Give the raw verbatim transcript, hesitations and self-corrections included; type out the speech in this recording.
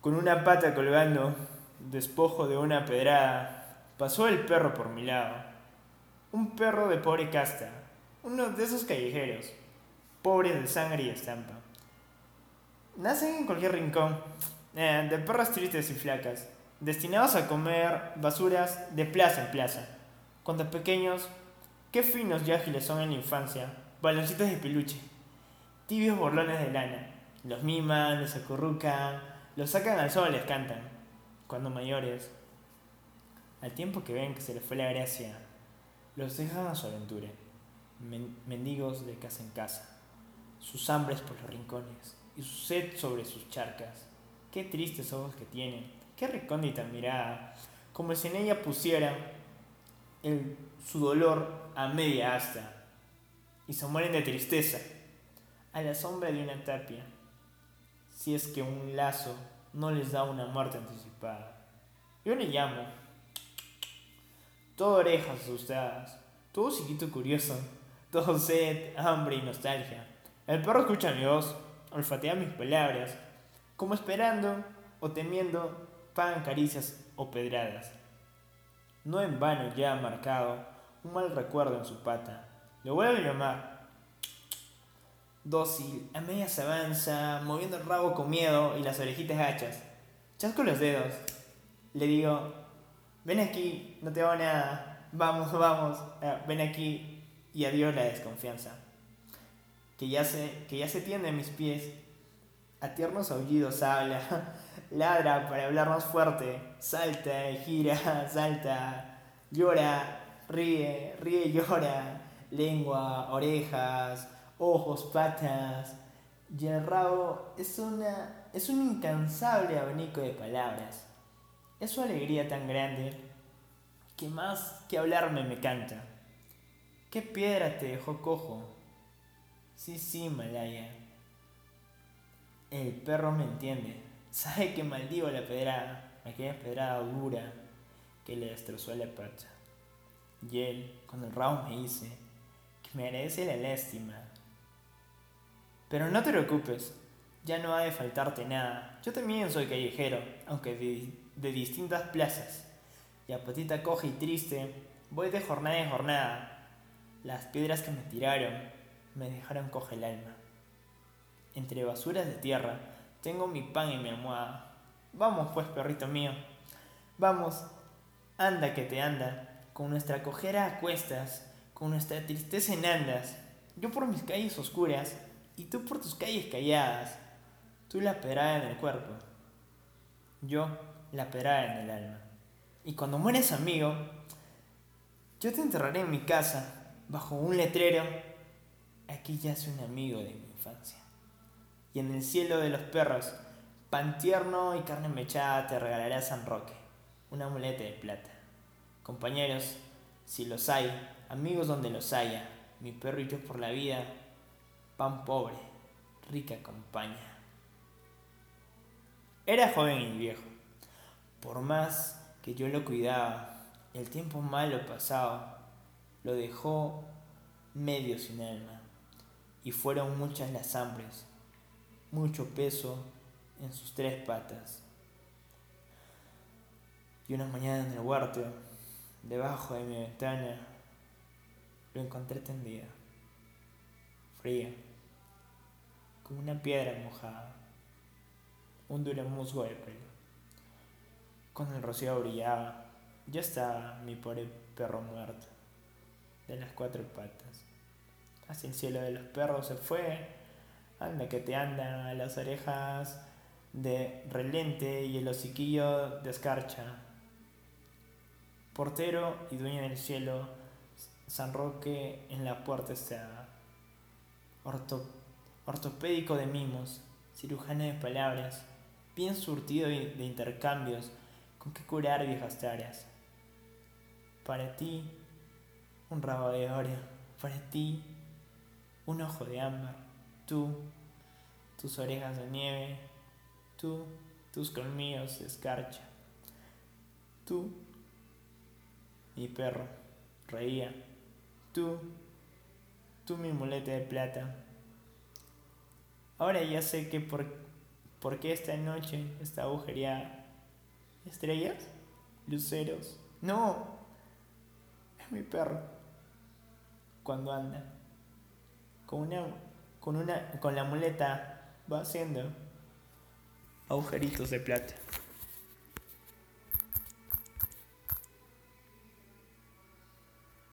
con una pata colgando, despojo de una pedrada, pasó el perro por mi lado. Un perro de pobre casta, uno de esos callejeros, pobres de sangre y estampa. Nacen en cualquier rincón, eh, de perras tristes y flacas, destinados a comer basuras de plaza en plaza. Cuando pequeños, qué finos y ágiles son en la infancia, baloncitos de peluche, tibios borlones de lana. Los miman, los acurrucan, los sacan al sol, les cantan. Cuando mayores, al tiempo que ven que se les fue la gracia, los dejan a su aventura, men- mendigos de casa en casa, sus hambres por los rincones y su sed sobre sus charcas. Qué tristes ojos que tienen, qué recóndita mirada, como si en ella pusiera el, su dolor a media asta, y se mueren de tristeza a la sombra de una tapia, si es que un lazo no les da una muerte anticipada. Yo le llamo, todo orejas asustadas, todo chiquito curioso, todo sed, hambre y nostalgia. El perro escucha mi voz, olfatea mis palabras, como esperando o temiendo pagan caricias o pedradas. No en vano ya ha marcado un mal recuerdo en su pata. Lo vuelve a llamar, dócil, a media se avanza, moviendo el rabo con miedo y las orejitas gachas. Chasco los dedos. Le digo, ven aquí, no te hago nada. Vamos, vamos, eh, ven aquí. Y adiós la desconfianza. Que ya se, que ya se tiende a mis pies. A tiernos aullidos habla. Ladra para hablar más fuerte. Salta, gira, salta. Llora, ríe, ríe, y llora. Lengua, orejas, ojos, patas. Y el rabo es, una, es un incansable abanico de palabras. Es su alegría tan grande que más que hablarme me canta. ¿Qué piedra te dejó cojo? Sí, sí, Malaya. El perro me entiende. Sabe que maldigo la pedrada, aquella pedrada dura que le destrozó la pata. Y él, con el rabo, me dice que me agradece la lástima. Pero no te preocupes, ya no ha de faltarte nada. Yo también soy callejero, aunque de, de distintas plazas. Y a patita coja y triste, voy de jornada en jornada. Las piedras que me tiraron me dejaron coja el alma. Entre basuras de tierra tengo mi pan y mi almohada. Vamos pues, perrito mío. Vamos, anda que te anda, con nuestra cojera a cuestas, con nuestra tristeza en andas. Yo por mis calles oscuras y tú por tus calles calladas. Tú la pedrada en el cuerpo, yo la pedrada en el alma. Y cuando mueres, amigo, yo te enterraré en mi casa, bajo un letrero. Aquí yace un amigo de mi infancia. Y en el cielo de los perros, pan tierno y carne mechada te regalará San Roque, una muleta de plata. Compañeros, si los hay, amigos donde los haya, mi perro y yo por la vida, pan pobre, rica compañía. Era joven y viejo, por más que yo lo cuidaba, el tiempo malo pasado lo dejó medio sin alma, y fueron muchas las hambres, mucho peso en sus tres patas. Y una mañana en el huerto, debajo de mi ventana, lo encontré tendida, fría, como una piedra mojada, un duro musgo de pelo. Con el rocío brillaba, ya estaba mi pobre perro muerto, de las cuatro patas. Hacia el cielo de los perros se fue, anda que te anda, a las orejas de relente y el hociquillo de escarcha. Portero y dueño del cielo, San Roque en la puerta está. Orto, ortopédico de mimos, cirujano de palabras, bien surtido de intercambios con que curar viejas tareas. Para ti, un rabo de oro, para ti, un ojo de ámbar, tú, tus orejas de nieve, tú, tus colmillos de escarcha, tú, mi perro, reía, tú, tú mi muleta de plata. Ahora ya sé que por ¿Por qué esta noche está agujereada? ¿Estrellas? ¿Luceros? No, es mi perro. Cuando anda, con una, con una, con la muleta va haciendo agujeritos de plata.